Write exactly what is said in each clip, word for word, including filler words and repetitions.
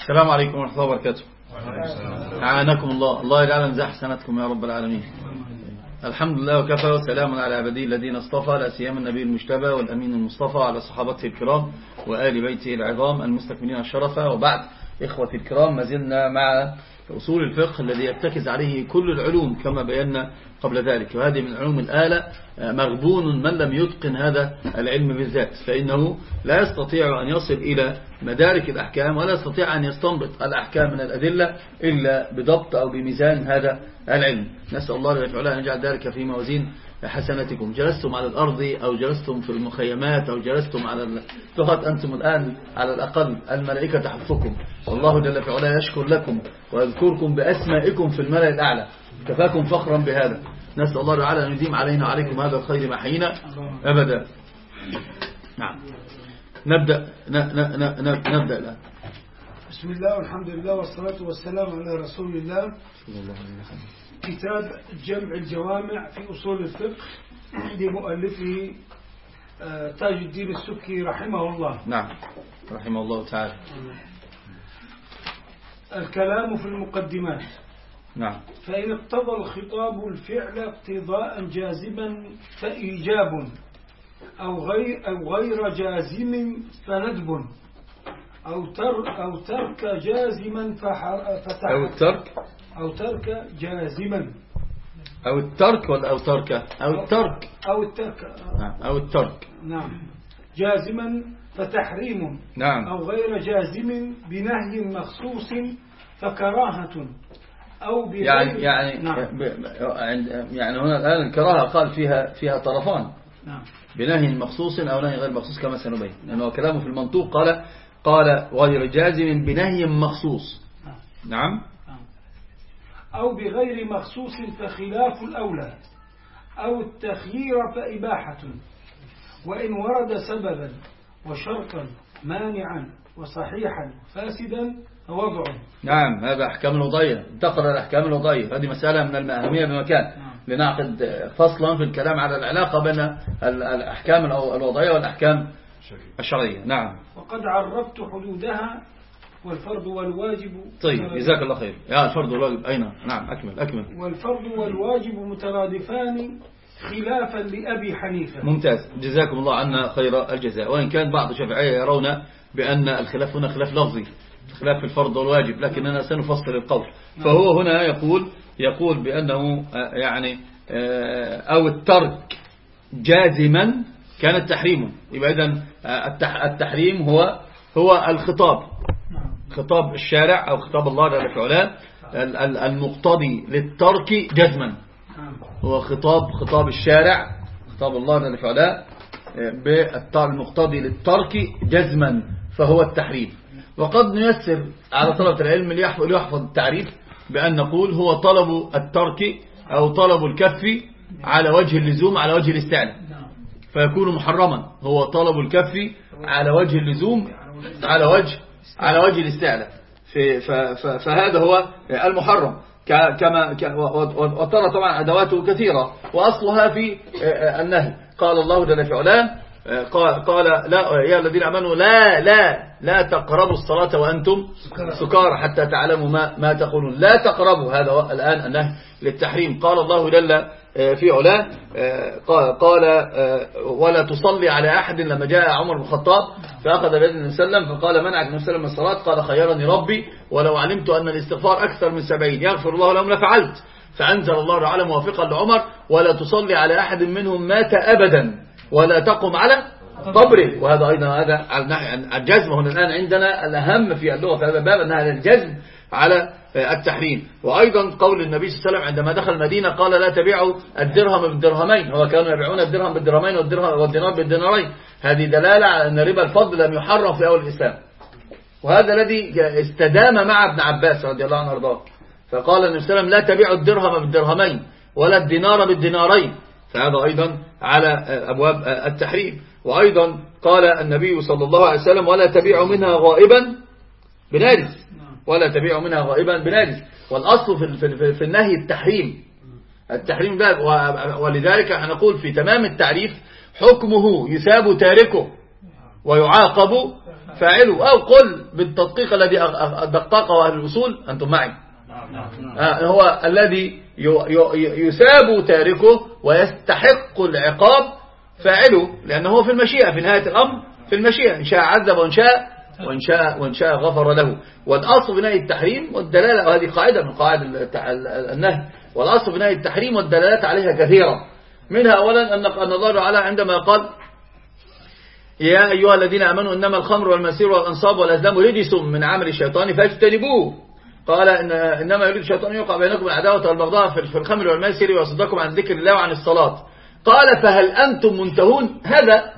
السلام عليكم ورحمة الله وبركاته. أعانكم الله، الله يجعل نزاح حسناتكم يا رب العالمين. الحمد لله وكفى وسلام على عباده الذين اصطفى، لا سيما النبي المجتبى والأمين المصطفى على صحابته الكرام وآل بيته العظام المستكملين الشرف. وبعد، إخوتي الكرام، ما زلنا مع أصول الفقه الذي يرتكز عليه كل العلوم كما بينا قبل ذلك، وهذه من علوم الآلة. مغبون من لم يتقن هذا العلم بالذات، فإنه لا يستطيع أن يصل إلى مدارك الأحكام ولا يستطيع أن يستنبط الأحكام من الأدلة إلا بضبط أو بميزان هذا العلم. نسأل الله جل وعلا أن يجعل ذلك في موازين حسناتكم. جلستم على الأرض أو جلستم في المخيمات أو جلستم على الفقط، أنتم الآن على الأقل الملائكة تحفكم، والله جل وعلا يشكر لكم ويذكركم بأسمائكم في الملأ الأعلى، كفاكم فخرا بهذا. نسأل الله تعالى أن يديم علينا وعليكم هذا الخير ما حينا أبدا. نعم، نبدأ نبدأ الآن. بسم الله والحمد لله والصلاة والسلام على رسول الله. كتاب جمع الجوامع في أصول الفقه لمؤلفه تاج الدين السبكي رحمه الله. نعم، رحمه الله تعالى. الكلام في المقدمات. نعم. فإن اقتضى الخطاب الفعل اقتضاء جازما فإيجاب، أو غير, أو غير جازم فندب، أو, تر أو ترك جازما فتح أو الترك أو ترك جازما أو الترك ولا أو ترك أو الترك أو الترك أو الترك نعم جازما فتحريم. نعم. أو غير جازم بنهي مخصوص فكراهة، أو بغير يعني يعني نعم. يعني هنا الآن الكراهة قال فيها فيها طرفان. نعم. بنهي مخصوص أو نهي غير مخصوص كما سنبين، لأنه كلامه في المنطوق قال قال غير جازم بنهي مخصوص. نعم. أو بغير مخصوص فخلاف الأولى، أو التخيير فإباحة، وإن ورد سببا وشرطا مانعا وصحيحا فاسدا فوضع. نعم، هذا أحكام الوضعية. انتقل الأحكام الوضعية، هذه مسألة من الأهمية بمكان لنعقد فصلا في الكلام على العلاقة بين الأحكام الوضعية والأحكام الشرعية. نعم. وقد عرفت حدودها والفرض والواجب. طيب، جزاك الله خير. يا الفرض والواجب أين؟ نعم، أكمل أكمل. والفرض والواجب مترادفان خلافا لأبي حنيفة. ممتاز، جزاكم الله عنا خير الجزاء. وإن كان بعض الشافعية يرون بأن الخلاف هنا خلاف لفظي، خلاف في الفرض والواجب، لكننا سنفصل القول. فهو هنا يقول يقول بأنه يعني أو الترك جازما كان التحريم. يبقى إذن التحريم هو هو الخطاب، خطاب الشارع أو خطاب الله جل وعلا المقتضي للترك جزما، هو خطاب خطاب الشارع، خطاب الله جل وعلا بالمقتضي للترك جزما، فهو التحريم. وقد نيسر على طلبة العلم ليحفظ التعريف بأن نقول هو طلب الترك أو طلب الكف على وجه اللزوم على وجه الاستعلاء، فيكون محرما. هو طلب الكف على وجه اللزوم على وجه على وجه الاستعلاء، فهذا هو المحرم. كما وترى طبعا أدواته كثيرة، وأصلها في النهي. قال الله جل وعلا قال, قال لا يا الذين آمنوا لا لا لا تقربوا الصلاة وأنتم سكارى حتى تعلموا ما ما تقولون. لا تقربوا، هذا الآن النهي للتحريم. قال الله جل في علاه قال, قال ولا تصلي على أحد لما جاء عمر بن الخطاب فأخذ بيد النبي صلى الله عليه وسلم فقال منعك النبي صلى الله عليه وسلم من الصلاة، قال خيرني ربي ولو علمت أن الاستغفار أكثر من سبعين يغفر الله لهم لفعلت. فأنزل الله تعالى موافقا لعمر ولا تصلي على أحد منهم مات أبدا ولا تقم على قبره. وهذا أيضا هذا على الناحية الجزم. هنا الآن عندنا الأهم في اللغة في هذا الباب أنها الجزم على التحريم. وأيضا قول النبي صلى الله عليه وسلم عندما دخل المدينة قال لا تبيعوا الدرهم بالدرهمين، هو كانوا يبيعون الدرهم بالدرهمين والدرهم والدينار بالدينارين. هذه دلالة على أن ربا الفضل لم يحرم في أول الإسلام، وهذا الذي استدام مع ابن عباس رضي الله عنه وارضاه. فقال النبي صلى الله عليه وسلم لا تبيعوا الدرهم بالدرهمين ولا الدينار بالدينارين، فهذا أيضا على أبواب التحريم. وأيضا قال النبي صلى الله عليه وسلم ولا تبيعوا منها غائبا بناجس، ولا تبيعوا منها غائبا بناجس. والأصل في, في, في النهي التحريم التحريم ده، ولذلك نقول في تمام التعريف حكمه يثاب تاركه ويعاقب فاعلوا، أو قل بالتدقيق الذي دققه أهل الأصول أنتم معي. آه هو الذي يساب تاركه ويستحق العقاب فاعله، لأنه هو في المشيئة، في نهاية الأمر في المشيئة، إن شاء عذب وإن شاء وإن شاء وإن شاء غفر له. والأصل في نهي التحريم والدلالة، وهذه قاعدة من قواعد النهي، والأصل في نهي التحريم والدلالات عليها كثيرة. منها أولا أن أن الله تعالى عندما قال يا أيها الذين آمنوا إنما الخمر والمسير والأنصاب والأزلام رجس من عمل الشيطان فاجتنبوه. قال إن إنما يريد الشيطان يوقع بينكم العداوة والبغضاء في الخمر والميسر ويصدكم عن ذكر الله وعن الصلاة. قال فهل أنتم منتهون؟ هذا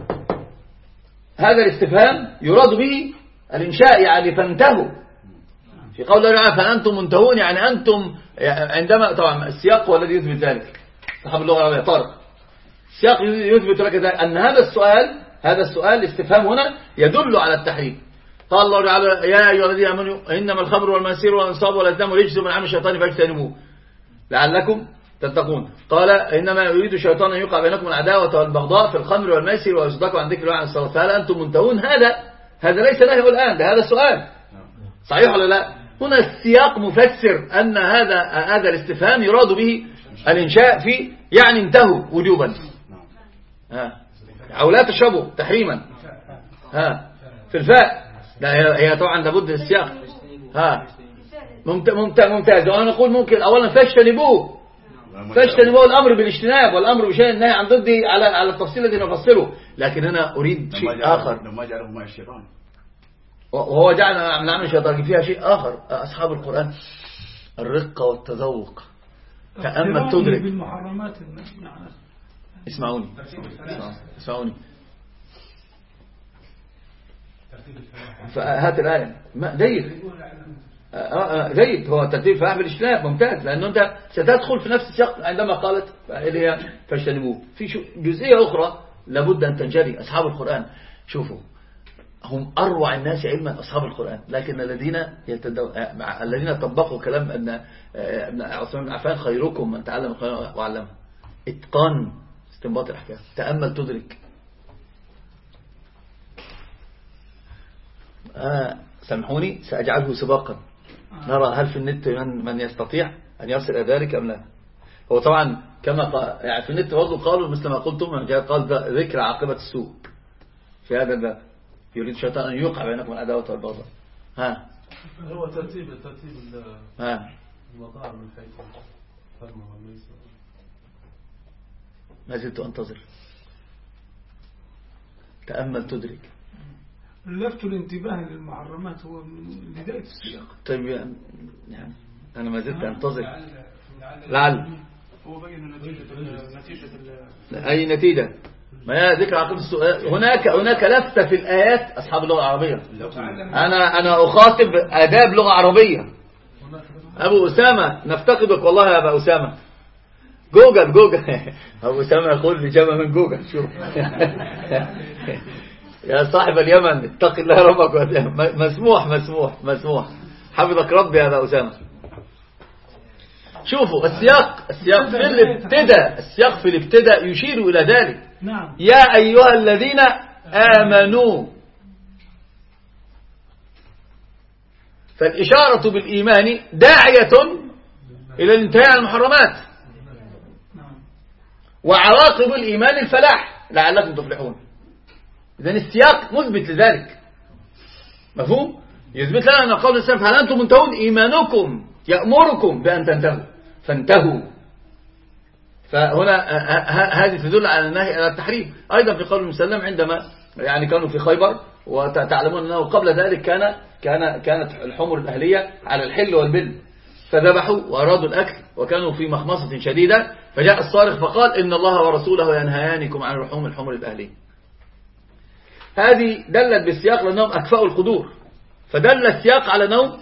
هذا الاستفهام يراد به الإنشاء، يعني فانتهوا. في قول الله تعالى فهل أنتم منتهون، يعني أنتم عندما، طبعا السياق هو الذي يثبت ذلك، صاحب اللغة العربية طارق، السياق يثبت لك ذلك أن هذا السؤال هذا السؤال الاستفهام هنا يدل على التحريم. قال الله تعالى يا أيها الذين آمنوا إنما الخمر والميسر والأنصاب والأزلام رجس من عمل الشيطان فاجتنبوه لعلكم تتقون. قال إنما يريد الشيطان أن يوقع بينكم العداوة والبغضاء في الخمر والميسر ويصدكم عن ذكر الله وعن الصلاة فهل أنتم منتهون؟ هذا هذا ليس نهي الآن، ده هذا السؤال صحيح ولا لا؟ هنا السياق مفسر أن هذا هذا الاستفهام يراد به الإنشاء في يعني انتهوا وجوبا، ها أو لا تشربوا تحريما، ها في الفاء، لا هي طبعا لابد السياق، ها ممتاز ممتاز. وأنا نقول ممكن أولا فاجتنبوه، فاجتنبوه الأمر بالاجتناب والأمر بشيء النهي عن ضده على على التفصيل الذي نفصله، لكن أنا أريد شيء آخر. لما جعله مع الشيطان وهو جعل من عمل الشيطان فيها شيء آخر. أصحاب القرآن الرقة والتذوق، تأمل تدرك. بالمحرمات اسمعوني اسمعوني فهات الآية جيد جيد، هو ترتيب فاعل بالاجتناب ممتاز، لأنه أنت ستدخل في نفس السياق عندما قالت اللي هي فاجتنبوه. في جزئية أخرى لابد أن تنجلي. أصحاب القرآن شوفوا هم أروع الناس علما أصحاب القرآن، لكن الذين يتدو... الذين طبقوا كلام أن ابن عثمان بن عفان خيركم من تعلم القرآن وعلمه، اتقان استنباط الأحكام، تأمل تدرك. آه سامحوني سأجعله سباقا، نرى هل في النت من, من يستطيع أن يصل إلى ذلك أم لا. هو طبعا كما قال يعني في النت برضه قالوا مثل ما قلتم، قال ذكر عاقبة السوء في هذا الباب، يريد الشيطان أن يوقع بينكم العداوة والبغضاء. ها هو ترتيب ترتيب ها المطاعم من حيث الخمر والميسر. ما زلت أنتظر، تأمل تدرك. لفت الانتباه للمحرمات هو من بداية السياق. طيب يعني أنا ما زلت أنتظر لعل هو بين نتيجة نتيجة أي نتيجة. ما هي ذكر عقب السؤال. هناك هناك لفتة في الآيات أصحاب اللغة العربية. أنا أنا أخاطب آداب لغة عربية. أبو أسامة نفتقدك والله يا أبو أسامة. جوجل جوجل أبو أسامة يقول لجمع من جوجل شوف يا صاحب اليمن اتق الله ربك. مسموح مسموح مسموح حفظك ربي يا أبو أسامة. شوفوا السياق السياق في الابتداء السياق في الابتداء يشير إلى ذلك. نعم. يا أيها الذين آمنوا، فالإشارة بالإيمان داعية إلى الانتهاء عن المحرمات، وعواقب الإيمان الفلاح لعلكم تفلحون. إذن السياق مثبت لذلك، مفهوم؟ يثبت لنا أن قول السلام هل أنتم منتهون؟ إيمانكم يأمركم بأن تنتهوا فانتهوا. فهنا هذه تدل على النهي على التحريم. أيضا في قول المسلم عندما يعني كانوا في خيبر، وتعلمون أنه قبل ذلك كان كان كانت الحمر الأهلية على الحل والبل، فذبحوا وأرادوا الأكل وكانوا في مخمصة شديدة، فجاء الصارخ فقال إن الله ورسوله ينهيانكم عن لحوم الحمر الأهلية. هذه دلت بالسياق لأنهم أكفأوا القدور، فدل السياق على أنهم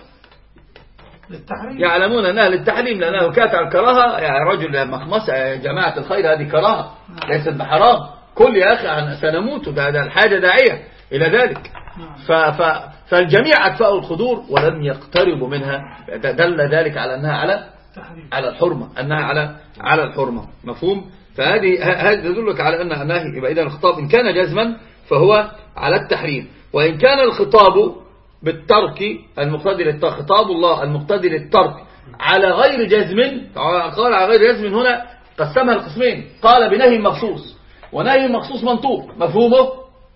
يعلمون أنها للتحريم، لأنه كانت على الكراهة. يعني رجل مخمصة يا جماعة الخير هذه كراهة ليست بحرام، كل يا أخي سنموت، هذا الحاجة داعية إلى ذلك. ف ف فالجميع أكفأوا القدور ولم يقتربوا منها، دل ذلك على أنها على على الحرمة، أنها على على الحرمة، مفهوم؟ فهذه هذه تدلك على أن النهي يبقى إذا الخطاب إن كان جزما فهو على التحريم. وإن كان الخطاب بالترك المقتضي للترك، خطاب الله المقتضي للترك على غير جزم، قال على غير جزم هنا قسمها القسمين، قال بنهي مخصوص ونهي مخصوص منطوق. مفهومه؟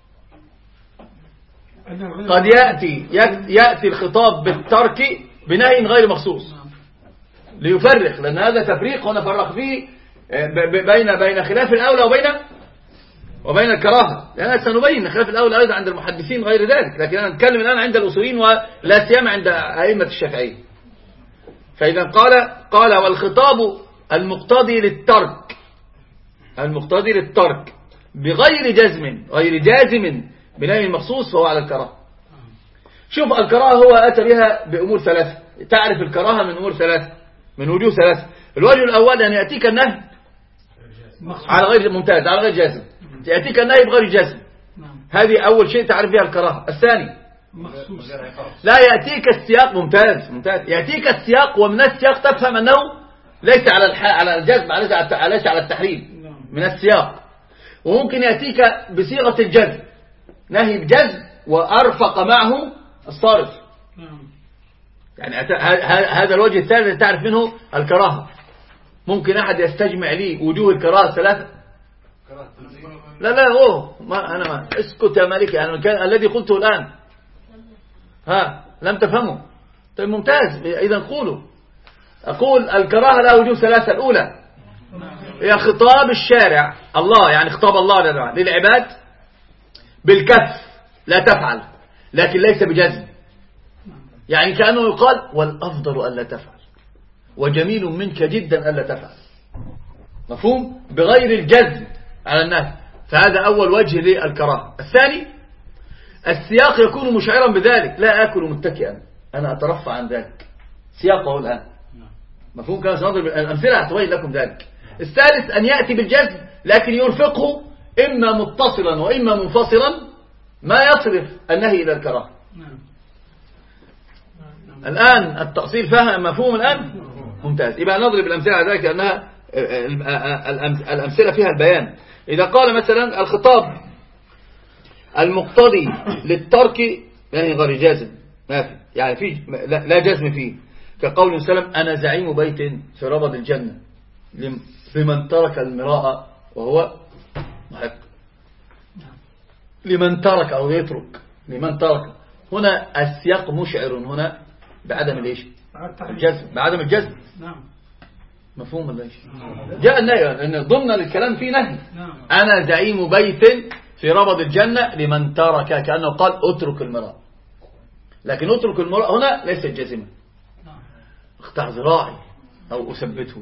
قد يأتي يأتي الخطاب بالترك بنهي غير مخصوص ليفرق، لأن هذا تفريق ونفرق فيه بين بين خلاف الأولى وبين وبين الكراهة، لأننا سنبين خلاف الأولى أيضا عند المحدثين غير ذلك، لكن أنا نتكلم الآن عند الأصوليين ولا سيما عند أئمة الشافعية. فإذا قال قال والخطاب المقتضي للترك المقتضي للترك بغير جزم غير جازم بنهي مخصوص فهو على الكراهة. شوف الكراهة هو أتى بها بأمور ثلاثة، تعرف الكراهة من أمور ثلاثة، من وجوه ثلاثة. الوجه الأول أن يأتيك النهي على غير ممتاز على غير جازم، يأتيك النهي بغير جازم، هذه أول شيء تعرف بها الكراهة. الثاني مخصوص. لا يأتيك السياق، ممتاز ممتاز، يأتيك السياق ومن السياق تفهم أنه ليس على الح... على الجزم، ليس على التحريم من السياق. وممكن يأتيك بصيغة الجزم، نهي بجزم وأرفق معه الصارف، يعني هذا الوجه الثالث تعرف منه الكراهة. ممكن أحد يستجمع لي وجوه الكراهة الثلاثة؟ لا لا أوه ما أنا ما اسكت يا مالكي، أنا كان الذي قلته الآن ها لم تفهموا. طيب ممتاز، إذا قولوا. أقول الكراهة لها وجوه ثلاثة. الأولى هي خطاب الشارع الله، يعني خطاب الله للعباد بالكف لا تفعل، لكن ليس بجزم، يعني كأنه يقال والأفضل ألا تفعل وجميل منك جدا ألا تفعل. مفهوم؟ بغير الجزم على الناس، فهذا أول وجه للكراهة. الثاني السياق يكون مشعرا بذلك، لا أكل متكئا أنا أترفع عن ذلك، سياقه الآن. مفهوم؟ كان سنضرب الأمثلة هتبين لكم ذلك. الثالث أن يأتي بالجزم لكن يرفقه إما متصلا وإما منفصلا ما يصرف النهي إلى الكراهة. الآن التأصيل فهم مفهوم الآن؟ ممتاز. يبقى نضرب الأمثلة على ذلك لأنها الأمثلة فيها البيان. إذا قال مثلا الخطاب المقتضي للترك يعني غير جازم، ما في يعني في لا جزم فيه، كقول سلم أنا زعيم بيت في ربض الجنة لمن ترك المراء وهو محق. لمن ترك أو يترك، لمن ترك، هنا السياق مشعر هنا بعدم الايش؟ الجزم، بعدم الجزم. نعم. مفهوم ولا ايش؟ جاء النهي، لأن ضمن الكلام فيه نهي. أنا زعيم بيت في ربض الجنة لمن ترك، كأنه قال اترك المراء، لكن اترك المراء هنا ليس جازما، اقطع ذراعي أو أثبته.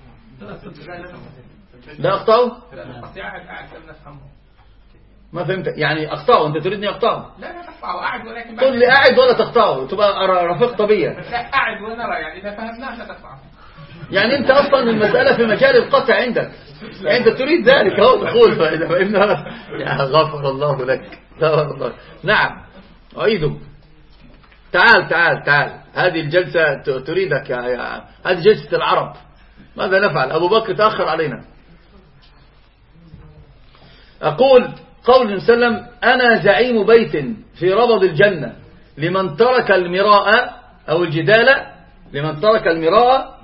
لا أقطعه؟ ما فهمت يعني أقطعه، أنت تريدني أقطعه؟ لا لا تقطعه، قاعد ولكن تقول لي قاعد ولا تقطعه تبقى رفقت بيا. لا قاعد ونرى، يعني إذا فهمناه لا تقطعه. يعني أنت أصلا المسألة في مجال القطع عندك، يعني أنت تريد ذلك أهو تقول، فإذا فهمنا يا غفر الله لك. غفر الله. نعم أعيده. تعال تعال تعال، هذه الجلسة تريدك يا, يا هذه جلسة العرب. ماذا نفعل؟ أبو بكر تأخر علينا. أقول قول سلم أنا زعيم بيت في ربض الجنة لمن ترك المراء أو الجدال، لمن ترك المراء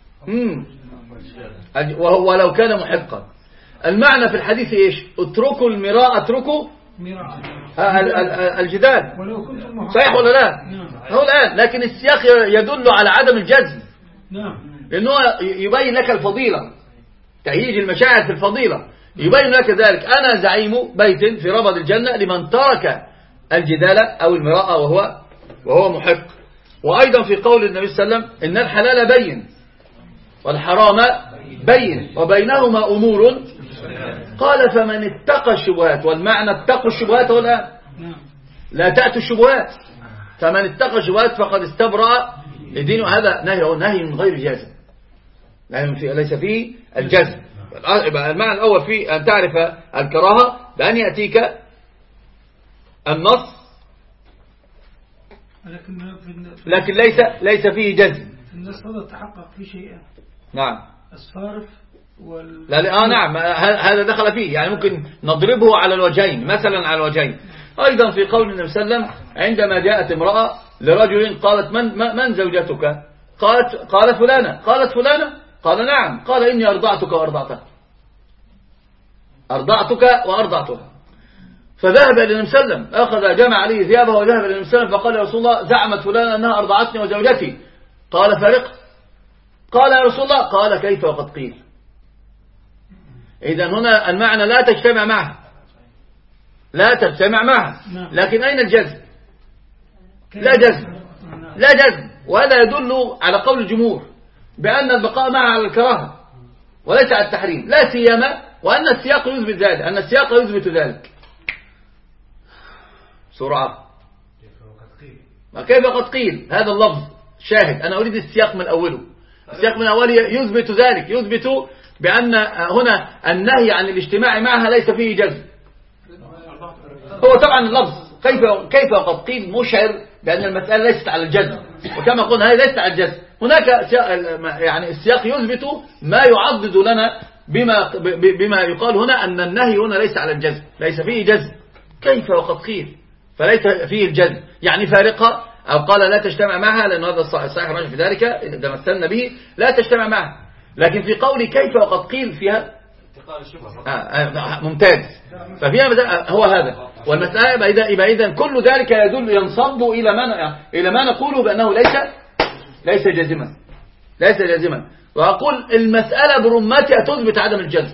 ولو كان محقا. المعنى في الحديث إيش؟ اتركوا المراء، اتركوا الجدال، صحيح ولا لا؟ هو الآن، لكن السياق يدل على عدم الجزم، لأنه يبين لك الفضيلة، تهيج المشاعر في الفضيلة، يبين لك ذلك. أنا زعيم بيت في ربض الجنة لمن ترك الجدال أو المراء وهو وهو محق. وأيضا في قول النبي صلى الله عليه وسلم إن الحلال بين والحرام بين وبينهما أمور، قال فمن اتقى الشبهات، والمعنى اتقوا الشبهات ولا لا تأتوا الشبهات، فمن اتقى الشبهات فقد استبرأ لدينه. هذا نهي نهي من غير جازم، ليس فيه الجزم. المعنى الأول فيه أن تعرف الكراهة بأن يأتيك النص لكن ليس ليس فيه جزم. النص هذا تحقق في شيء. نعم. الصارف وال لا لا آه نعم، هذا دخل فيه، يعني ممكن نضربه على الوجهين، مثلا على الوجهين. أيضا في قول النبي صلى الله عليه وسلم عندما جاءت امرأة لرجل قالت من, من زوجتك؟ قالت قال فلانة. قالت فلانة؟ قال نعم. قال إني أرضعتك وأرضعتها، أرضعتك وأرضعتها. فذهب إلى النبي صلى الله عليه وسلم، أخذ جمع عليه ثيابه وذهب إلى النبي صلى الله عليه وسلم فقال يا رسول الله زعمت فلانة أنها أرضعتني وزوجتي. قال فارق. قال يا رسول الله، قال كيف وقد قيل. إذن هنا المعنى لا تجتمع معها، لا تجتمع معها. لكن أين الجزم؟ لا جزم، لا جزم. وهذا يدل على قول الجمهور بأن البقاء معها على الكراهة وليس على التحريم، لا سيما وأن السياق يثبت ذلك، أن السياق يثبت ذلك. سرعة. كيف قد قيل هذا اللفظ شاهد. أنا أريد السياق من أوله. السياق من أوله يثبت ذلك، يثبت بأن هنا النهي عن الاجتماع معها ليس فيه جزم. هو طبعا اللفظ كيف كيف قد قيل مشعر بأن المسألة ليست على الجزم، وكما قلنا هذه ليست على الجزم. هناك يعني السياق يثبت ما يعضد لنا بما بما يقال هنا أن النهي هنا ليس على الجزم، ليس فيه جزم. كيف وقد قيل فليس فيه الجزم، يعني فارقة، أو قال لا تجتمع معها، لأن هذا الصحيح الراجح في ذلك إذا مثلنا به لا تجتمع معها. لكن في قولي كيف وقد قيل فيها آه ممتاز. ففيها هو هذا، والمسألة يبقى إذا كل ذلك يدل ينصب إلى ما إلى ما نقوله بأنه ليس ليس جازما، ليس جازما. وأقول المسألة برمتها تثبت عدم الجزم.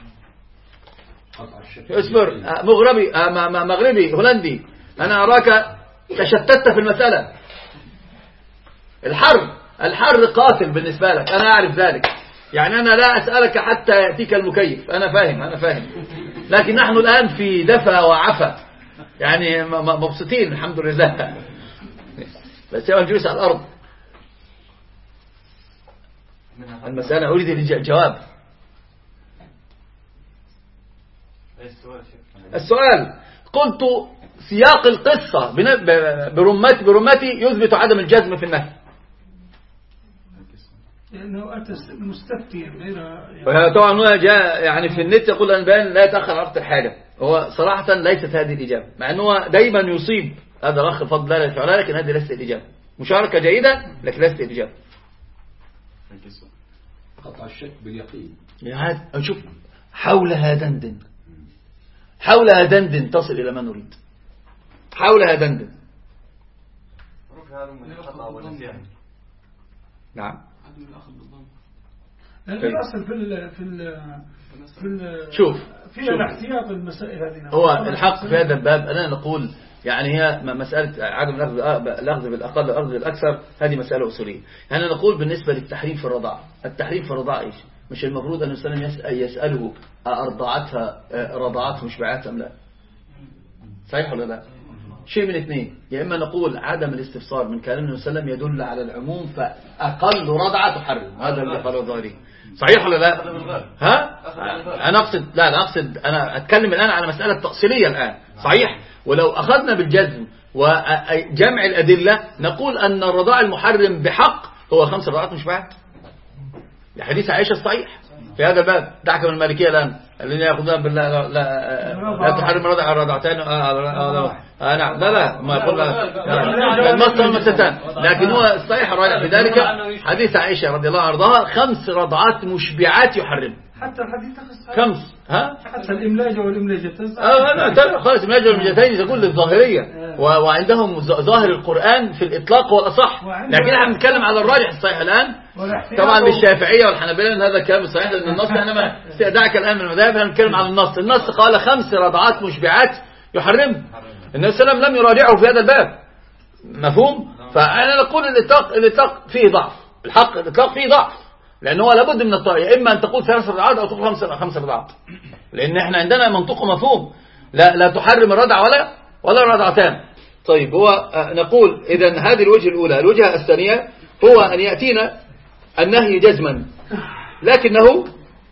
اصبر مغربي مغربي هولندي، أنا أراك تشتت في المسألة. الحر الحر قاتل بالنسبة لك، أنا أعرف ذلك. يعني أنا لا أسألك حتى يأتيك المكيف، أنا فاهم أنا فاهم لكن نحن الآن في دفى وعفى، يعني مبسوطين الحمد لله. بس يوم الجلوس على الأرض المسألة أريد الجواب. السؤال قلت سياق القصة برمتي برمتي يثبت عدم الجزم في النهي، لأنه أتى مستفتي غير يعني طبعا هو جاء يعني في النت يقول البيان لا يتأخر وقت الحاجة. هو صراحة ليست هذه الإجابة، مع أنه دايما يصيب هذا الأخ الفضل لا يفعلها، لكن هذه ليست الإجابة. مشاركة جيدة لكن ليست الإجابة. قطع الشك باليقين. يعني أشوف حولها دندن، حولها دندن تصل إلى ما نريد، حولها دندن. نعم. الأصل في ال في ال في ال شوف في الاحتياط المسائل هذه. هو الحق في هذا الباب أنا نقول يعني هي مسألة عدم الأخذ بالأقل والأخذ بالأكثر، هذه مسألة أصولية. يعني نقول بالنسبة للتحريم في الرضاعة، التحريم في الرضاعة إيش؟ مش المفروض أن الإنسان يسأله أرضعتها رضعتها مشبعات أم لا؟ صحيح ولا لا؟ شيء من اثنين، يا إما نقول عدم الاستفسار من كلام النبي صلى الله عليه وسلم يدل على العموم فأقل رضعة تحرم، هذا اللي قاله الظاهري. صحيح ولا لا؟ ها؟ أنا أقصد لا أنا أقصد أنا أتكلم الآن على مسألة تأصيلية الآن. صحيح؟ ولو أخذنا بالجزم وجمع الأدلة نقول أن الرضاع المحرم بحق هو خمس رضعات مشبعات، لحديث عائشة الصحيح في هذا الباب. دعك من المالكية الآن الذين يأخذون بالله لا, لا, لا تحرم رضع الرضعتين. آه نعم لا لا ما يقول المص والمستان، لكن هو الصحيح الراجح في ذلك حديث عائشة رضي الله عنها خمس رضعات مشبعات يحرم. حتى الحديث خمس ها حتى الإملاج والإملاجتين. اه لا خلاص الإملاج والإملاجتين تقول للظاهرية، وعندهم ظاهر القرآن في الإطلاق هو الأصح، لكن احنا بنتكلم على الراجح الصحيح الآن. طبعا للشافعية والحنابلة ان هذا الكلام الصحيح، لأن النص احنا ما دعك الآن من المذاهب، هنتكلم عن النص. النص قال خمس رضعات مشبعات يحرم، النبي صلى الله عليه وسلم لم يراجعه في هذا الباب، مفهوم؟ فأنا نقول الإطلاق الإطلاق فيه ضعف، الحق الإطلاق فيه ضعف، لأنه لابد من الطريقة، إما أن تقول ثلاث رضعات أو تقول خمس خمس رضعات، لأن إحنا عندنا منطق مفهوم لا لا تحرم الرضع ولا ولا رضعتان. طيب هو نقول إذا هذه الوجه الأولى. الوجهة الثانية هو أن يأتينا النهي جزما، لكنه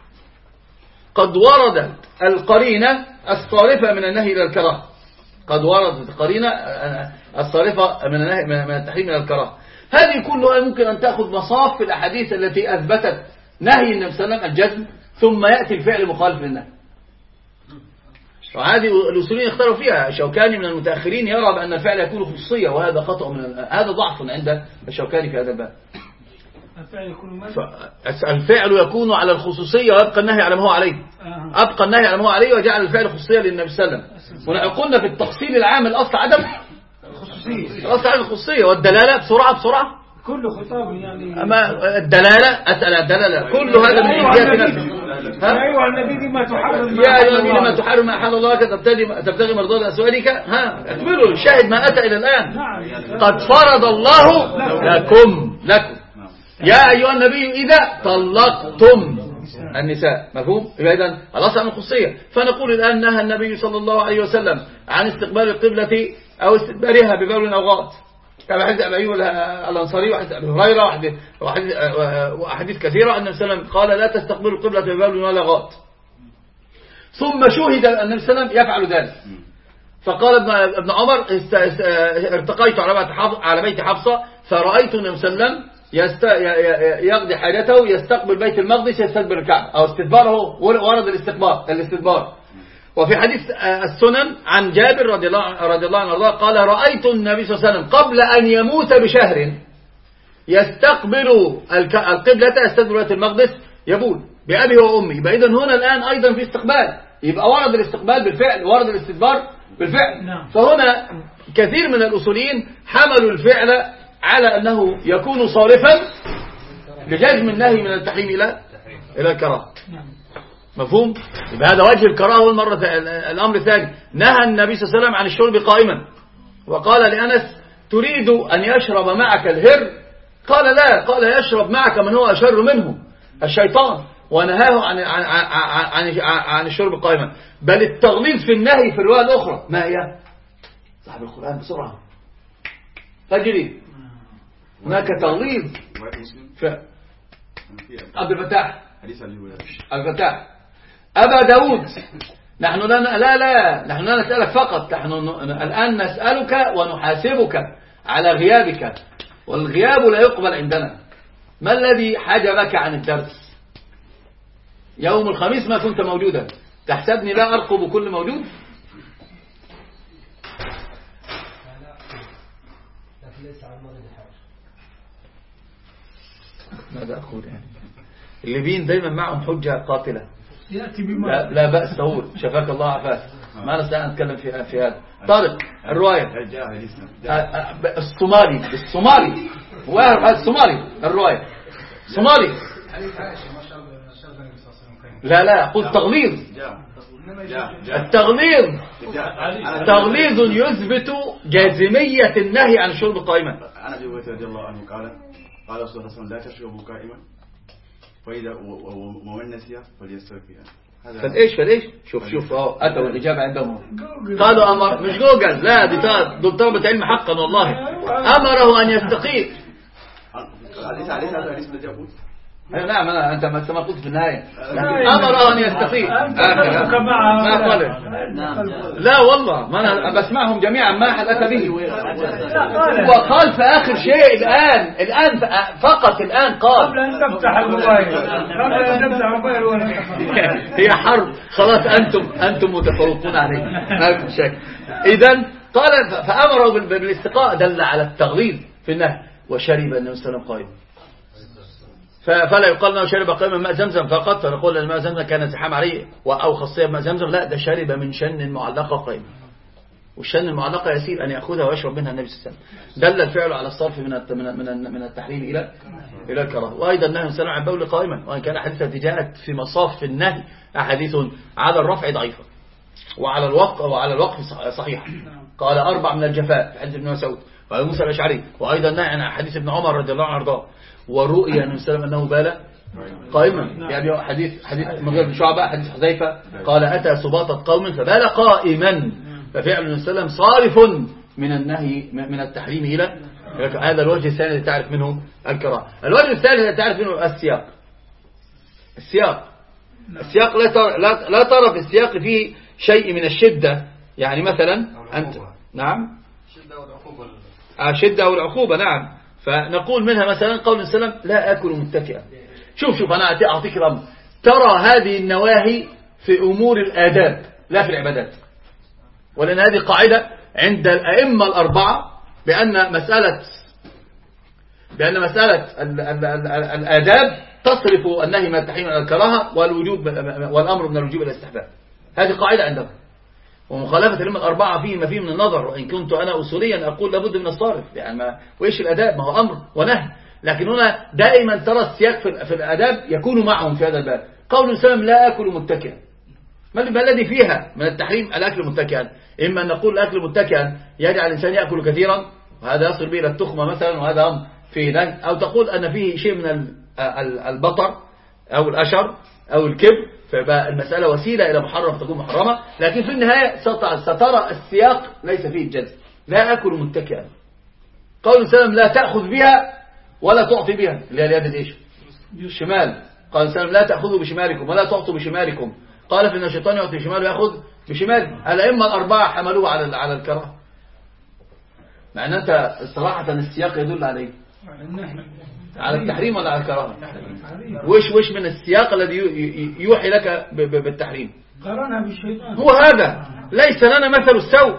قد وردت القرينة الصارفة من النهي إلى الكراهة، قد وردت القرينة الصارفة من النهي من التحريم إلى الكراهة. هذه كلها ممكن أن تأخذ مصاف في الأحاديث التي أثبتت نهي النبي صلى الله عليه وسلم الجزم، ثم يأتي الفعل مخالف للنهي. وهذه الأصوليين اختاروا فيها. شوكاني من المتأخرين يرى بأن الفعل يكون خصوصية، وهذا خطأ من هذا ضعف عند الشوكاني في هذا الباب. الفعل يكون الفعل يكون على الخصوصية ويبقى النهي على ما هو عليه. أبقى النهي على ما هو عليه وجعل الفعل خصوصية للنبي صلى الله عليه وسلم. ونحن قلنا في التفصيل العام الأصل عدم خصوصية، الأصل عدم الخصوصية. والدلالة بسرعة بسرعة كل خطاب يعني أما الدلالة أسأل الدلالة كل هذا من إنجاز نفسه. أيها النبي لما تحرم يا أيها النبي لما تحرم ما أحل الله تبتغي تبتغي مرضات أزواجك. ها اكملوا الشاهد ما أتى إلى الآن. قد فرض الله لكم لكم يا أيها النبي إذا طلقتم النساء. مفهوم؟ إذن الأصل عن الخصوصية. فنقول الآن نهى النبي صلى الله عليه وسلم عن استقبال القبلة أو استدبارها ببول أو غائط، كما حديث أبي أيوب الأنصاري وحديث أبي هريرة وأحاديث كثيرة أن النبي صلى الله عليه وسلم قال لا تستقبلوا القبلة ببول ولا غائط. ثم شهد النبي صلى الله عليه وسلم يفعل ذلك، فقال ابن عمر ارتقيت على بيت حفصة فرأيت النبي صلى الله عليه وسلم يقضي حاجته يستقبل بيت المقدس يستدبر الكعبة أو استدباره، ورد الاستقبال الاستدبار. وفي حديث السنن عن جابر رضي الله رضي الله عنه قال رأيت النبي صلى الله عليه وسلم قبل أن يموت بشهر يستقبل القبلة يستدبر بيت المقدس يبول بأبي وأمي. يبقى إذن هنا الآن أيضا في استقبال، يبقى ورد الاستقبال بالفعل ورد الاستدبار بالفعل. فهنا كثير من الأصوليين حملوا الفعل على أنه يكون صارفا لجزم النهي من التحريم إلى إلى الكراهة. مفهوم؟ يبقى هذا وجه الكراهة. والمرة الأمر الثاني نهى النبي صلى الله عليه وسلم عن الشرب قائما، وقال لأنس تريد أن يشرب معك الهر؟ قال لا، قال يشرب معك من هو أشر منه الشيطان، ونهاه عن عن عن عن الشرب قائما. بل التغليظ في النهي في الرواية الأخرى ما هي؟ صاحب القرآن بسرعة فجري. هناك تغليظ في عبد الفتاح الفتاح أبا داود. نحن لا لا لا نحن لا نسألك فقط، نحن الآن نسألك ونحاسبك على غيابك، والغياب لا يقبل عندنا. ما الذي حجبك عن الدرس؟ يوم الخميس ما كنت موجودا، تحسبني لا أرقب كل موجود؟ ماذا أقول يعني؟ الليبيين دايما معهم حجة قاتلة. لا, لا بأس أقول شفاك الله عفاك، ما نستطيع أن نتكلم في في هذا. طارق الرواية الصومالي الصومالي الصومالي الرواية الصومالي لا لا أقول تغليظ. التغليظ تغليظ يثبت جازمية النهي عن الشرب قائما. أنا أبي هريرة رضي الله عنه قال قال رسول الله صلى الله عليه وسلم لا تشربوا قائما فإذا ومن نسي فليستوي فيها. فايش فايش شوف شوف اهو أتوا الإجابة عندهم. قالوا أمر مش جوجل، لا دي دول طلبة علم حقا والله. أمره أن يستقيم. ليس عليه هذا الاسم الذي يقول. نعم أنا أنت ما قلت في النهاية أمره أن يستقيم. ما قال لا والله ما أنا بسمعهم جميعا ما أحد أتى به. وقال في آخر شيء الآن الآن فقط الآن قال قبل أن تفتح الموبايل قبل أن تفتح الموبايل هي حرب خلاص أنتم أنتم متفوقون عليه ما في شك. إذن قال فأمره بالاستقاء دل على التغليظ في النهي. وشرب النبي صلى الله عليه وسلم قائما، فلا يقال انه شرب قائما ماء زمزم فقط فنقول الماء زمزم كان زحام عليه او خاصيه بماء زمزم. لا، ده شرب من شن معلقه قائما، والشن المعلقه يسير ان ياخذها ويشرب منها النبي صلى الله عليه وسلم. دل الفعل على الصرف من من من التحريم الى الى الكراهه. وايضا النهي صلى الله عليه وسلم عن بول قائما، وان كان احاديث التي جاءت في مصاف النهي احاديث على الرفع ضعيفه وعلى الوقف وعلى الوقف صحيحه. قال اربع من الجفاء في حديث ابن مسعود وابي موسى الاشعري. وايضا النهي عن حديث ابن عمر رضي الله عنه وارضاه، والرؤيا النبي صلى الله عليه وسلم انه بال قائما. يعني حديث حديث مغير بن شعبة حديث حذيفة قال أتى سباطة قوم فبال قائما. ففعل النبي صلى الله عليه وسلم صارف من النهي من التحريم إلى هذا الوجه الثاني الذي تعرف منه الكراهة. الوجه الثالث الذي تعرف منه السياق. السياق السياق لا ترى لا, لا ترى في السياق فيه شيء من الشدة. يعني مثلا أنت نعم شدة والعقوبة شدة أو العقوبة نعم. فنقول منها مثلا قول النبي صلى الله عليه وسلم لا أكل متكئا. شوف شوف أنا أعطيك الأمر. ترى هذه النواهي في أمور الآداب لا في العبادات. ولأن هذه قاعدة عند الأئمة الأربعة بأن مسألة بأن مسألة ال ال ال الآداب تصرف النهي من التحريم إلى الكراهة والوجوب والأمر من الوجوب إلى الاستحباب. هذه قاعدة عندهم. ومخالفة الأئمة الأربعة فيه ما فيه من النظر، وإن كنت أنا أصوليا أقول لابد من الصارف، يعني ما وإيش الآداب؟ ما هو أمر ونهي. لكن هنا دائما ترى السياق في الآداب يكون معهم في هذا الباب. قول السلام لا أكل متكئا، ما الذي فيها من التحريم الأكل متكئا؟ إما أن نقول الأكل متكئا يجعل الإنسان يأكل كثيرا وهذا يصل به إلى التخمة مثلا وهذا أمر فيه نهي، أو تقول أن فيه شيء من البطر أو الأشر أو الكبر، فيبقى المسألة وسيلة إلى محرم فتكون محرمة. لكن في النهاية سترى السياق ليس فيه الجزم. لا أكل متكئا، قول السلام لا تأخذ بها ولا تعطي بها، اللي هي اليد ايش؟ الشمال. قال السلام لا تأخذوا بشمالكم ولا تعطوا بشمالكم، قال فإن الشيطان يعطي بشماله ويأخذ بشماله. الأئمة الأربعة حملوه على على الكراهة، مع أن أنت صراحة السياق يدل على إيه؟ على التحريم ولا على الكراهة؟ وش وش من السياق الذي يوحي لك بالتحريم؟ قرنها بالشيطان. هو هذا ليس لنا مثل السوء،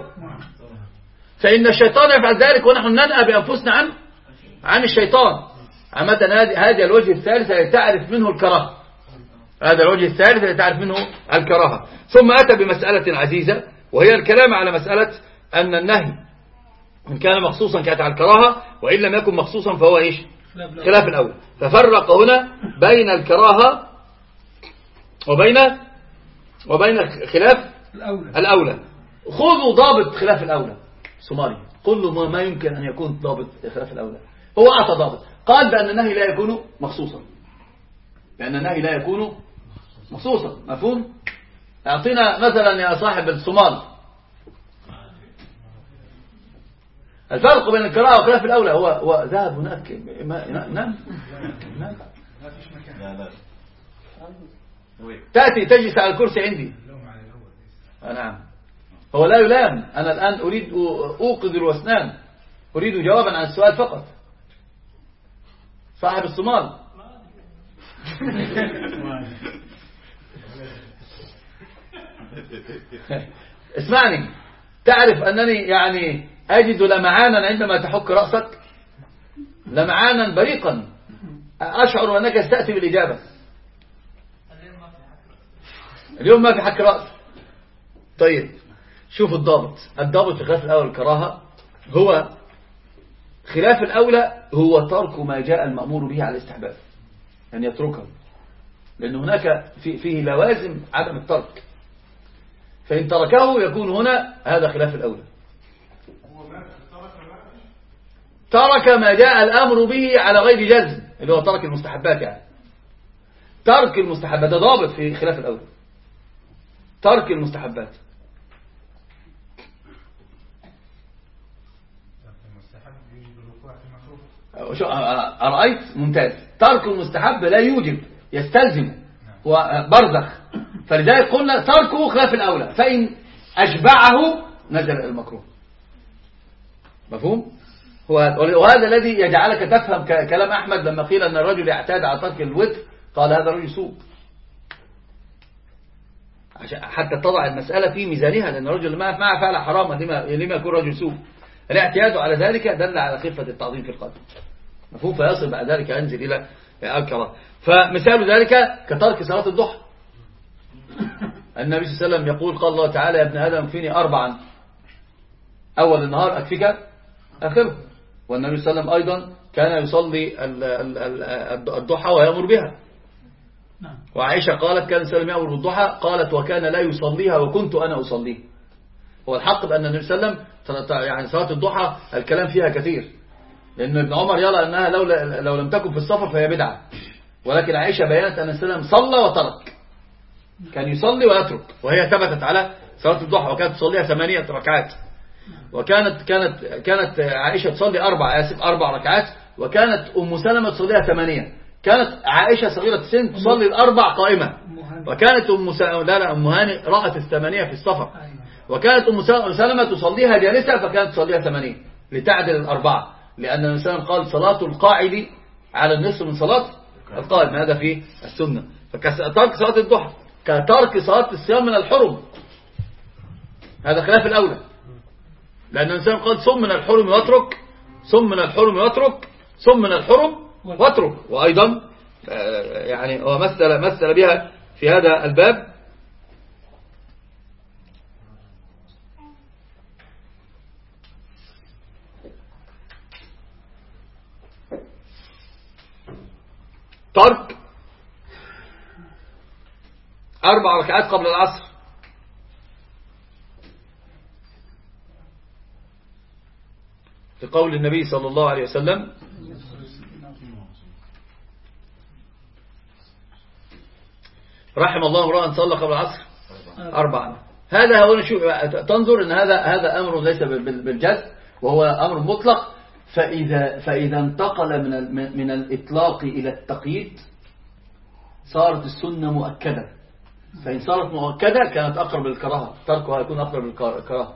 فإن الشيطان يفعل ذلك ونحن ننأى بأنفسنا عن عن الشيطان. عامة هذا الوجه الثالث الذي تعرف منه الكراهة، هذا الوجه الثالث الذي تعرف منه الكراهة. ثم أتى بمسألة عزيزة وهي الكلام على مسألة أن النهي إن كان مخصوصا كانت على الكراهة، وإن لم يكن مخصوصا فهو إيش؟ خلاف الأول. ففرق هنا بين الكراهة وبين وبين خلاف الأولى. الأولى خذوا ضابط خلاف الأولى سماري، كل ما يمكن أن يكون ضابط خلاف الأولى. هو أعطى ضابط، قال بأن النهي لا يكون مخصوصا، بأن النهي لا يكون مخصوصا. مفهوم؟ أعطينا مثلا يا صاحب الصومال الفرق بين الكراهة وخلاف الأولى. هو هو ذهب هناك نعم نعم تأتي تجلس على الكرسي عندي. نعم هو لا يلام. أنا الآن أريد أوقظ الوسنان، أريد جوابا عن السؤال فقط. صاحب الصومال اسمعني، تعرف أنني يعني أجد لمعانا عندما تحك رأسك، لمعانا بريقا، أشعر أنك استأتي بالإجابة. اليوم ما في حك رأس. طيب شوف الضابط، الضابط في خلاف الأول الكراهة هو خلاف الأولى هو ترك ما جاء المأمور به على الاستحباب، أن يتركه، لأن هناك في فيه لوازم عدم الترك، فإن تركه يكون هنا هذا خلاف الأولى. ترك ما جاء الأمر به على غير جزم، اللي هو ترك المستحبات، يعني ترك المستحبات ده ضابط في خلاف الأولى، ترك المستحبات. أرأيت؟ ممتاز. ترك المستحب لا يوجب، يستلزم، هو برزخ. فلذلك قلنا تركه خلاف الأولى، فإن أشبعه نزل المكروه. مفهوم؟ وهذا الذي يجعلك تفهم كلام أحمد لما قيل أن الرجل يعتاد على ترك الوتر، قال هذا رجل سوء، حتى تضع المسألة في ميزانها، لأن الرجل ما فعل حراما لما يكون رجل سوء. الاعتياد على ذلك دل على خفة التعظيم في القلب. مفهوم؟ فيصل بعد ذلك ينزل إلى الكراهة. فمثال ذلك كترك صلاة الضحى. النبي صلى الله عليه وسلم يقول قال الله تعالى يا ابن آدم فيني أربعا، أول النهار أكفك آخره. والنبي صلى الله عليه وسلم أيضا كان يصلي الضحى ويأمر بها. وعائشة قالت كان سلم يأمر بالضحى، قالت وكان لا يصليها وكنت أنا أصليه. هو الحق بأن النبي صلى الله عليه وسلم يعني صلاة الضحى الكلام فيها كثير، لأن ابن عمر يرى أنها لو, لو لم تكن في السفر فهي بدعة، ولكن عائشة بيانت أن السلام صلى وترك، كان يصلي ويترك، وهي ثبتت على صلاة الضحى وكانت تصليها ثمانية ركعات. وكانت كانت كانت عائشة تصلي أربع آسف أربع ركعات، وكانت أم سلمة تصليها ثمانية. كانت عائشة صغيرة السن تصلي الأربع قائمة، وكانت أم سلمة لا لا أم هاني رأت الثمانية في السفر، وكانت أم سلمة تصليها جالسة فكانت تصليها ثمانية لتعدل الأربعة، لأن الإنسان قال صلاة القاعد على النصف من صلاة القائم، هذا في السنة. فكترك صلاة الضحى كترك صلاة الصيام من الحرم، هذا خلاف الأولى، لأن الإنسان قال صم من الحرم واترك، صم من الحرم واترك، صم من الحرم واترك. وأيضا يعني هو مثل مثل بها في هذا الباب ترك أربع ركعات قبل العصر، في قول النبي صلى الله عليه وسلم رحم الله امرأ صلى قبل العصر أربعة. هذا هو شو تنظر ان هذا هذا أمر ليس بالجزم، وهو أمر مطلق. فإذا فإذا انتقل من من الإطلاق إلى التقييد صارت السنة مؤكدة. فإن صارت مؤكدة كانت أقرب للكراهة، تركها يكون أقرب للكراهة،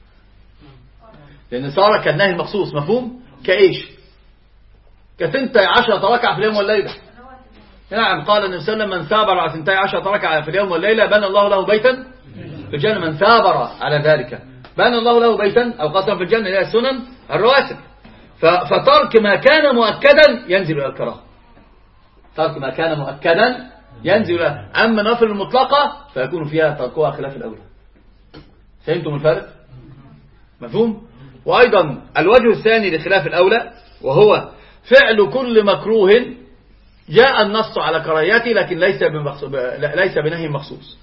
لأن صار كالنهي المخصوص. مفهوم؟ كإيش؟ كثنتي عشرة ركعة في اليوم والليلة. نعم، قال النبي صلى الله عليه وسلم من ثابر على ثنتي عشرة ركعة في اليوم والليلة بنى الله له بيتا في الجنة. من ثابر على ذلك بنى الله له بيتا أو قسم في الجنة. إلى السنن الرواتب. فترك ما كان مؤكدا ينزل إلى الكراهة. ترك ما كان مؤكدا ينزل إلى. أما نوافل المطلقة فيكون فيها تركها خلاف الأولى. فهمتم الفرق؟ مفهوم؟ وأيضا الوجه الثاني لخلاف الأولى وهو فعل كل مكروه جاء النص على كراهيته لكن ليس ليس بنهي مخصوص.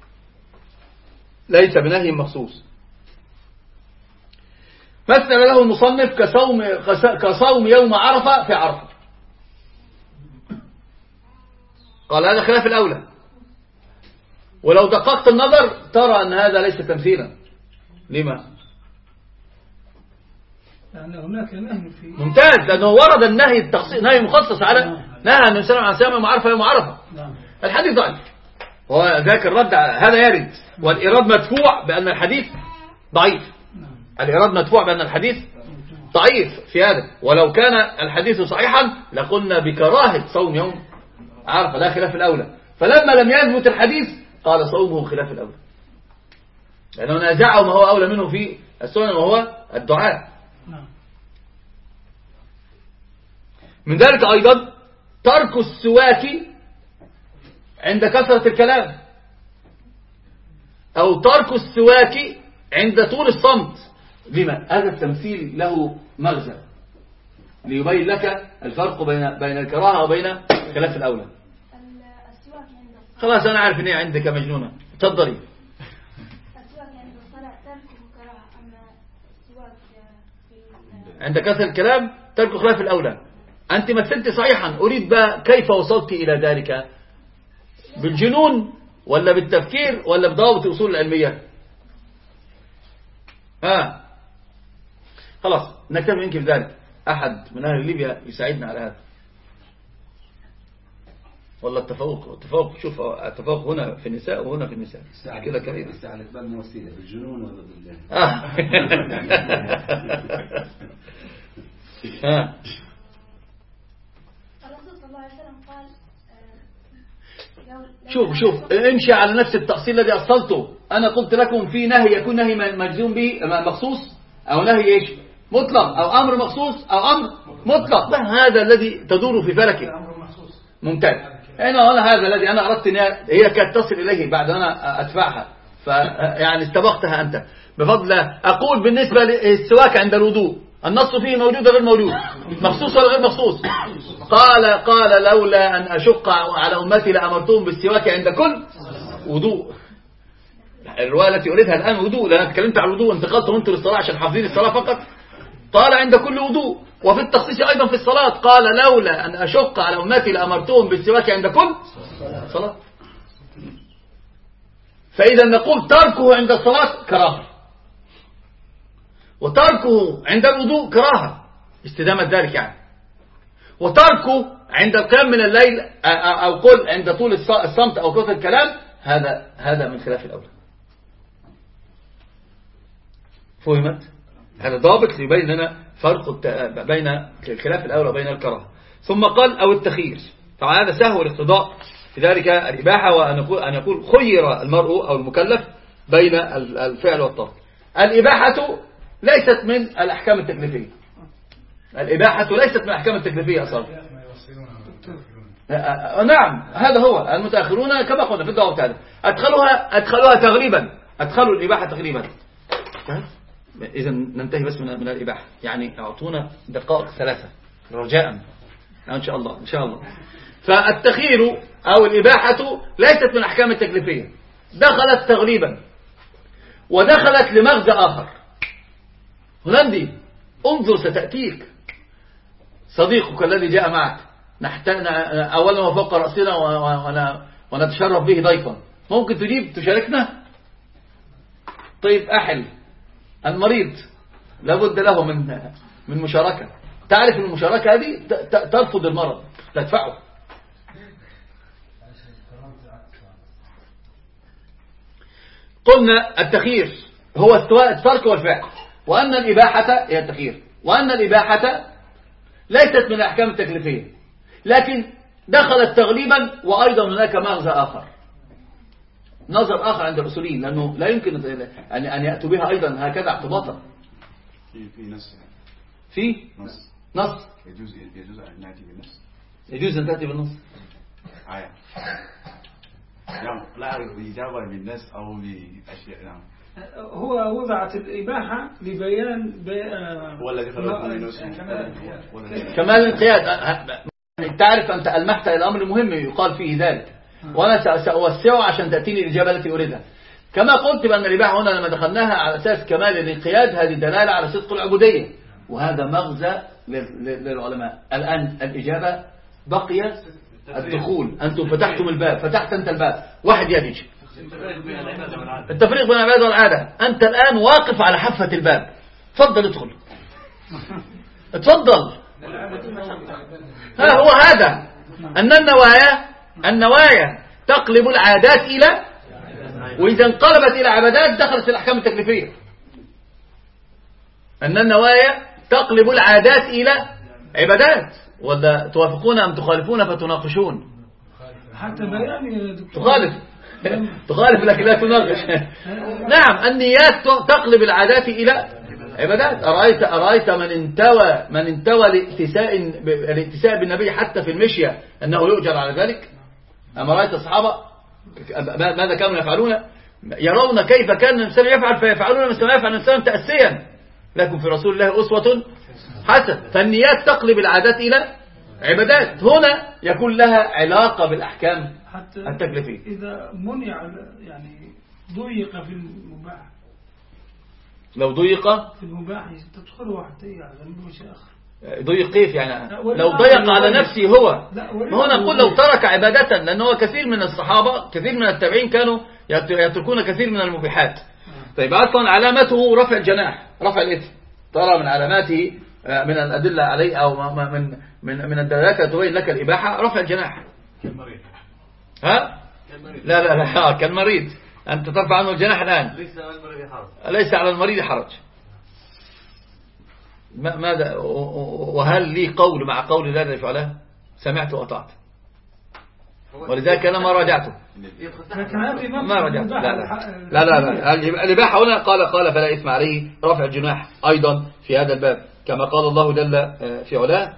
ليس بنهي مخصوص. مثل له المصنف كصوم كصوم يوم عرفة في عرفة. قال هذا خلاف الأولى. ولو دققت النظر ترى أن هذا ليس تمثيلا. لما؟ لأن هناك نهي في ممتاز، لأنه ورد النهي التخصيص، نهي مخصص على نهى النبي صلى الله عليه وسلم عن صيام يوم عرفة يوم عرفة. الحديث ضعيف، وذاك الرد هذا يرد، والإيراد مدفوع بأن الحديث ضعيف. الإيراد مدفوع بأن الحديث ضعيف في هذا. ولو كان الحديث صحيحا لقلنا بكراهة صوم يوم عرفة، لا خلاف الأولى. فلما لم يثبت الحديث قال صومه خلاف الأولى، لأنه نازعه ما هو أولى منه في السنن وهو الدعاء. من ذلك أيضا ترك السواك عند كثرة الكلام، أو ترك السواك عند طول الصمت. لما؟ هذا التمثيل له مغزى ليبين لك الفرق بين بين الكراهة وبين خلاف الأولى. خلاص أنا عارف إن هي عندك مجنونة. تفضلي. عند كثرة الكلام ترك خلاف الأولى. أنت مثلت صحيحا، أريد بقى كيف وصلت إلى ذلك؟ بالجنون ولا بالتفكير ولا بضوابط الأصول العلمية؟ ها خلاص نكتفي منك في ذلك. أحد من أهل ليبيا يساعدنا على هذا. والله التفوق التفوق شوف التفوق هنا في النساء وهنا في النساء كده كبير. استعلت بقى الموسيلة بالجنون ولا بالله؟ آه. ها الرسول صلى الله عليه وسلم قال شوف شوف امشي على نفس التأصيل الذي أصلته. أنا قلت لكم في نهي يكون نهي مجزوم به مخصوص، أو نهي إيش مطلق، أو أمر مخصوص أو أمر مطلق. هذا الذي تدور في فلكه. ممتاز. هنا هنا هذا الذي أنا أردت أن هي كانت تصل إليه بعد أنا أدفعها، فيعني استبقتها أنت بفضل. أقول بالنسبة للسواك عند الوضوء النص فيه موجود غير موجود، مخصوص ولا غير مخصوص؟ قال قال لولا أن أشق على أمتي لأمرتهم بالسواك عند كل وضوء. الرواية التي أريدها الآن وضوء، لأن تكلمت عن الوضوء انتقلت وانتوا للصلاة عشان حافظين الصلاة فقط. قال عند كل وضوء. وفي التخصيص أيضا في الصلاة قال لولا أن أشق على أمتي لأمرتهم بالسواك عند كل صلاة. فإذا نقول تركه عند الصلاة كراهة، وتركه عند الوضوء كراهة استدامة ذلك يعني، وتركه عند القيام من الليل أو قل عند طول الصمت أو كثرة الكلام هذا هذا من خلاف الأولى. فهمت؟ هذا ضابط ليبين لنا فرق بين خلاف الأولى وبين الكراهة. ثم قال أو التخيير. طبعا هذا سهو الاقتضاء في ذلك الإباحة، وأن يقول أن يقول خير المرء أو المكلف بين الفعل والترك. الإباحة ليست من الأحكام التكليفية. الإباحة ليست من الأحكام التكليفية أصلا. نعم هذا هو. المتأخرون كما قلنا في الجواب تعالى أدخلوها أدخلوها تغليبا، أدخلوا الإباحة تغليبا. إذا ننتهي بس من من الإباحة، يعني أعطونا دقائق ثلاثة رجاء إن شاء الله إن شاء الله. فالتخيير أو الإباحة ليست من الأحكام التكليفية، دخلت تغليبا ودخلت لمغزى آخر. هولندي انظر ستأتيك صديقك الذي جاء معك، نحتاج أولا وفوق رأسنا ونتشرف به ضيفا، ممكن تجيب تشاركنا؟ طيب أحل المريض لابد له من من مشاركة. تعرف ان المشاركة هذه ترفض المرض تدفعه. قلنا التخيير هو الترك والفعل، وأن الإباحة هي التخيير، وأن الإباحة ليست من الأحكام التكليفية، لكن دخلت تغليبا وأيضا هناك مغزى آخر، نظر آخر عند الأصوليين، لأنه لا يمكن أن يأتوا بها أيضا هكذا اعتباطا. في في نص في نص نص يجوز يجوز أن نأتي بالنص. يجوز أن تأتي بالنص. آية نعم لا إجابة بالنص أو بأشياء. نعم هو وضعت الإباحة لبيان بي... هو الذي خلقه من نص كمال الانقياد. تعرف أنت ألمحت الأمر المهم يقال فيه ذلك، وأنا سأوسعه عشان تأتيني الإجابة التي أريدها. كما قلت بأن الإباحة هنا لما دخلناها على أساس كمال الانقياد، هذه دلالة على صدق العبودية، وهذا مغزى للعلماء. الآن الإجابة بقي الدخول. أنتم فتحتم الباب، فتحت أنت الباب، واحد يدج التفريق بين العبادة والعادة. أنت الآن واقف على حافة الباب، تفضل ادخل اتفضل. ها هو هذا أن النوايا النوايا تقلب العادات إلى، وإذا انقلبت إلى عبادات دخلت في الأحكام التكليفية. أن النوايا تقلب العادات إلى عبادات. ولا توافقون أم تخالفون فتناقشون؟ حتى بيان تخالف تخالف لكن لا تناقش. نعم النيات تقلب العادات إلى عبادات. أرأيت أرأيت من انتوى من انتوى الاتساء الاتساء بالنبي حتى في المشية أنه يؤجر على ذلك؟ أما رأيت الصحابة ماذا كانوا يفعلون؟ يرون كيف كان الإنسان يفعل فيفعلون مثل ما يفعل الإنسان تأسيا، لكن في رسول الله أسوة حسنة. فالنيات تقلب العادات إلى عبادات، هنا يكون لها علاقة بالأحكام التكليفية. إذا منع يعني ضيق في المباح، لو ضيق في المباح تدخل واحد يعني مش آخر. ضيق كيف يعني؟ لو ضيق على نفسه هو، ما هو نقول لو ترك عبادة، لأنه كثير من الصحابة كثير من التابعين كانوا يتركون كثير من المبيحات. طيب أصلا علامته رفع الجناح، رفع الإثم، ترى من علاماته من الأدلة عليه أو من من من الدلالات التي تبين لك الإباحة رفع الجناح. كالمريض. ها؟ لا لا لا كالمريض، أنت ترفع عنه الجناح الآن. ليس على المريض حرج. ليس على المريض حرج. ماذا؟ وهل لي قول مع قول الله الذي فعله؟ سمعت وأطعت، ولذلك أنا ما راجعته ما راجعت. لا لا لا لا, لا. الإباحة هنا قال قال فلا إثم عليه رفع الجناح أيضا في هذا الباب، كما قال الله جل في علاه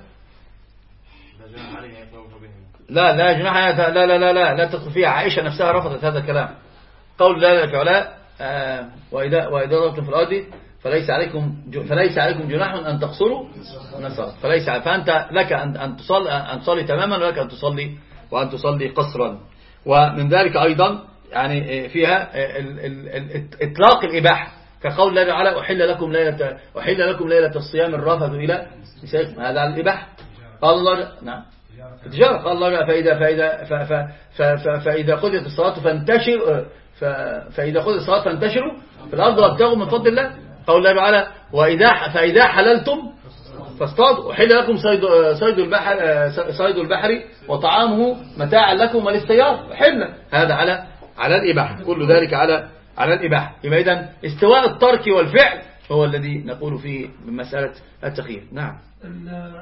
لا لا جناح لا لا لا لا لا تدخل فيها. عائشة نفسها رفضت هذا الكلام. قول الله في علاه وإذا وإذا ضربتم في الأرض فليس عليكم فليس عليكم جناح أن تقصروا من الصلاة. فليس فأنت لك أن أن تصلي أن تصلي تماما، ولك أن تصلي وأن تصلي قصرا. ومن ذلك أيضا يعني فيها إطلاق الإباحة، كقول الله تعالى أحل لكم ليلة أحل لكم ليلة الصيام الرفث إلى نسائكم، هذا على الإباحة. قال الله نعم التجارة، قال الله فإذا فإذا فإذا فإذا قضيت الصلاة فانتشروا فإذا قضيت الصلاة فانتشروا في الأرض وابتغوا من فضل الله. قول الله تعالى وإذا فإذا حللتم فاصطادوا أحل لكم صيد صيد البحر صيد البحر وطعامه متاعا لكم وللسيارة حل. هذا على على الإباحة، كل ذلك على على الإباحة. يبقى إذن استواء الترك والفعل هو الذي نقول فيه بمسألة التخيير. نعم.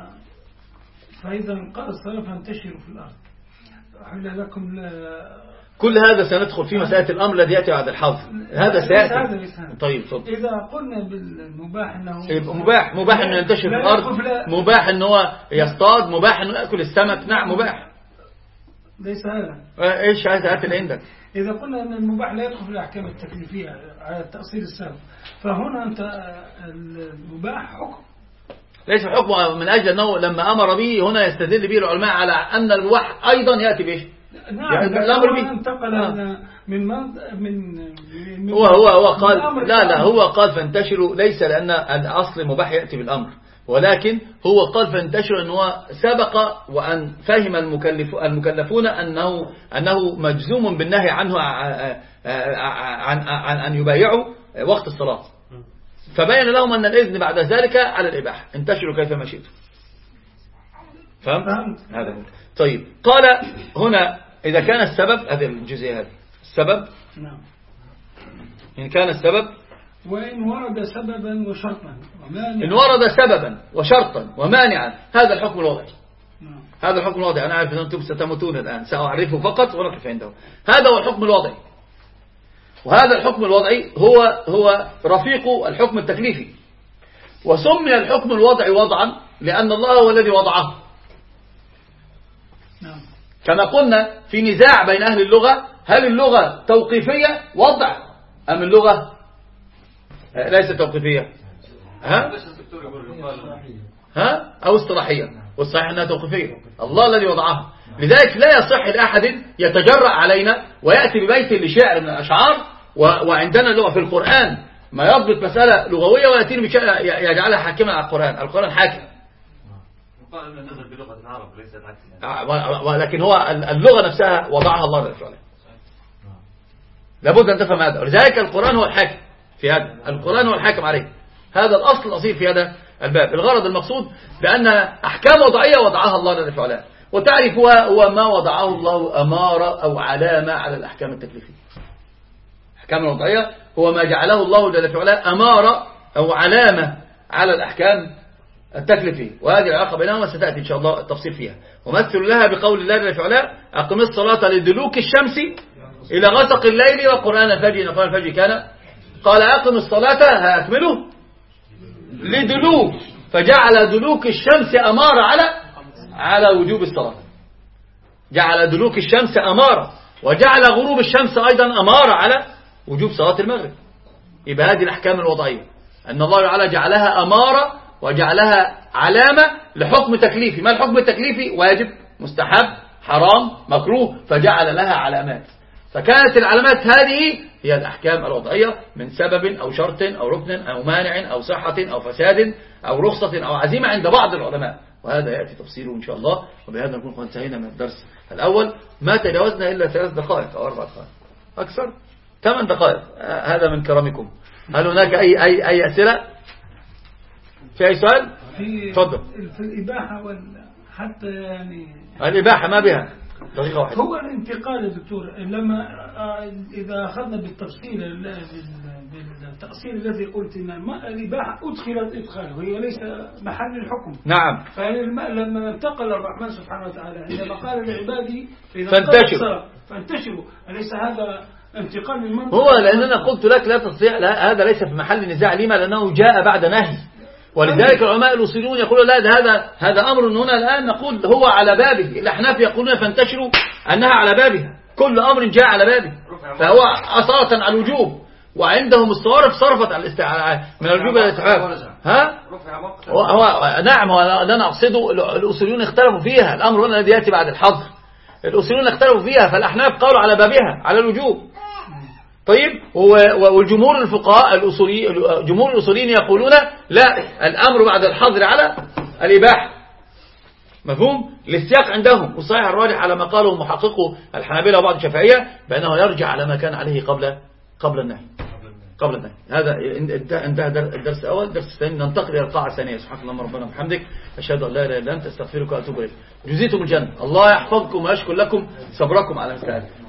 فإذا قال الصلاة فانتشروا في الأرض أحل لكم كل هذا سندخل في مسألة الأمر الذي يأتي بعد الحظر، هذا سيأتي. طيب صدق. إذا قلنا بالمباح أنه مباح مباح أنه ينتشر في الأرض، مباح أنه يصطاد، مباح أنه يأكل السمك، نعم مباح. ليس هذا. إيش هذا هات اللي عندك؟ إذا قلنا أن المباح لا يدخل في الأحكام التكليفية على التأصيل السابق، فهنا أنت المباح حكم. ليس حكم من أجل أنه لما أمر به هنا يستدل به العلماء على أن المباح أيضا يأتي به. نعم الأمر به انتقل آه. من من من هو هو هو قال لا لا هو قال فانتشروا، ليس لأن الأصل مباح يأتي بالأمر، ولكن هو قال فانتشروا أنه سبق وأن فهم المكلف المكلفون أنه أنه مجزوم بالنهي عنه عن عن أن يبايعوا وقت الصلاة، فبين لهم أن الإذن بعد ذلك على الإباحة، انتشروا كيفما شئتم. فهمت؟ هذا هو. طيب قال هنا إذا كان السبب، هذه الجزئية هذه السبب، نعم، إن كان السبب وإن ورد سببا وشرطا ومانعا، إن ورد سببا وشرطا ومانعا، هذا الحكم الوضعي. نعم. هذا الحكم الوضعي. أنا عارف أن أنتم ستموتون الآن، سأعرفه فقط ونقف عنده. هذا هو الحكم الوضعي، وهذا الحكم الوضعي هو هو رفيق الحكم التكليفي، وسمي الحكم الوضعي وضعا لأن الله هو الذي وضعه. نعم. كما قلنا في نزاع بين أهل اللغة، هل اللغة توقيفية وضع أم اللغة ليست توقيفية؟ ها؟ ها؟ أو اصطلاحية؟ والصحيح أنها توقيفية، الله الذي وضعها. لذلك لا يصح لأحد يتجرأ علينا ويأتي ببيت لشعر من الأشعار وعندنا اللغة في القرآن ما يضبط مسألة لغوية ويأتيني بشعر يجعلها حاكما على القرآن. القرآن حاكم، بلغة العرب ليست عكسها، ولكن هو اللغة نفسها وضعها الله جل وعلا. لابد أن تفهم هذا، ولذلك القرآن هو الحاكم في هذا، القرآن هو الحاكم عليه. هذا الأصل الأصيل في هذا الباب. الغرض المقصود بأن أحكام وضعية وضعها الله جل وعلا، وتعرف هو ما وضعه الله أمارة أو علامة على الأحكام التكليفية. الأحكام الوضعية هو ما جعله الله جل وعلا أمارة أو علامة على الأحكام التكليفية، وهذه العلاقة بينهما ستأتي إن شاء الله التفصيل فيها. ومثل لها بقول الله جل وعلا أقم الصلاة لدلوك الشمس إلى غسق الليل وقرآن الفجر إن قرآن الفجر كان، قال أقم الصلاة هأكمله لدلوك، فجعل دلوك الشمس أمارة على على وجوب الصلاة، جعل دلوك الشمس أمارة، وجعل غروب الشمس أيضا أمارة على وجوب صلاة المغرب. يبقى هذه الأحكام الوضعية أن الله تعالى جعلها أمارة وجعلها علامة لحكم تكليفي. ما الحكم التكليفي؟ واجب، مستحب، حرام، مكروه، فجعل لها علامات. فكانت العلامات هذه هي الأحكام الوضعية من سبب أو شرط أو ركن أو مانع أو صحة أو فساد أو رخصة أو عزيمة عند بعض العلماء، وهذا يأتي تفصيله إن شاء الله. وبهذا نكون قد انتهينا من الدرس الأول، ما تجاوزنا إلا ثلاث دقائق أو أربع دقائق، أكثر ثمان دقائق. هذا من كرمكم. هل هناك أي أي أي أسئلة؟ في أي سؤال؟ تفضل. في الإباحة حتى يعني الإباحة ما بها طريقة واحدة، هو الانتقال يا دكتور. لما إذا أخذنا بالتفصيل بالتأصيل الذي قلت إن الإباحة أدخلت إدخاله هي ليس محل الحكم. نعم. فلما انتقل الرحمن سبحانه وتعالى عندما قال لعبادي فانتشروا فانتشروا، أليس هذا انتقال من منطقة؟ هو لأننا قلت لك لا تستطيع، هذا ليس في محل نزاع. لما؟ لأنه جاء بعد نهي، ولذلك العلماء الأصوليون يقولون لا هذا هذا أمر هنا الآن نقول هو على بابه. الأحناف يقولون فانتشروا أنها على بابها، كل أمر جاء على بابه فهو أصالة على الوجوب، وعندهم الصوارف صرفت على الاستعانة من الوجوب إلى الاستحباب. ها؟ هو, هو نعم، هو أنا أقصده الأصوليون اختلفوا فيها. الأمر هنا الذي يأتي بعد الحظر، الأصوليون اختلفوا فيها، فالأحناف قالوا على بابها على الوجوب. طيب، والجمهور الفقهاء الأصولي جمهور الأصوليين يقولون لا، الأمر بعد الحظر على الإباحة. مفهوم؟ للسياق عندهم، والصحيح الراجح على ما قاله محققو الحنابلة وبعض الشافعية بأنه يرجع على ما كان عليه قبل قبل النهي قبل النهي. هذا انتهى الدرس الأول. الدرس الثاني ننتقل إلى القاعة الثانية. سبحانك اللهم ربنا وبحمدك، أشهد أن لا إله إلا أنت، أستغفرك وأتوب إليك. جزيتم الجنة. الله يحفظكم ويشكر لكم صبركم على مثل هذا.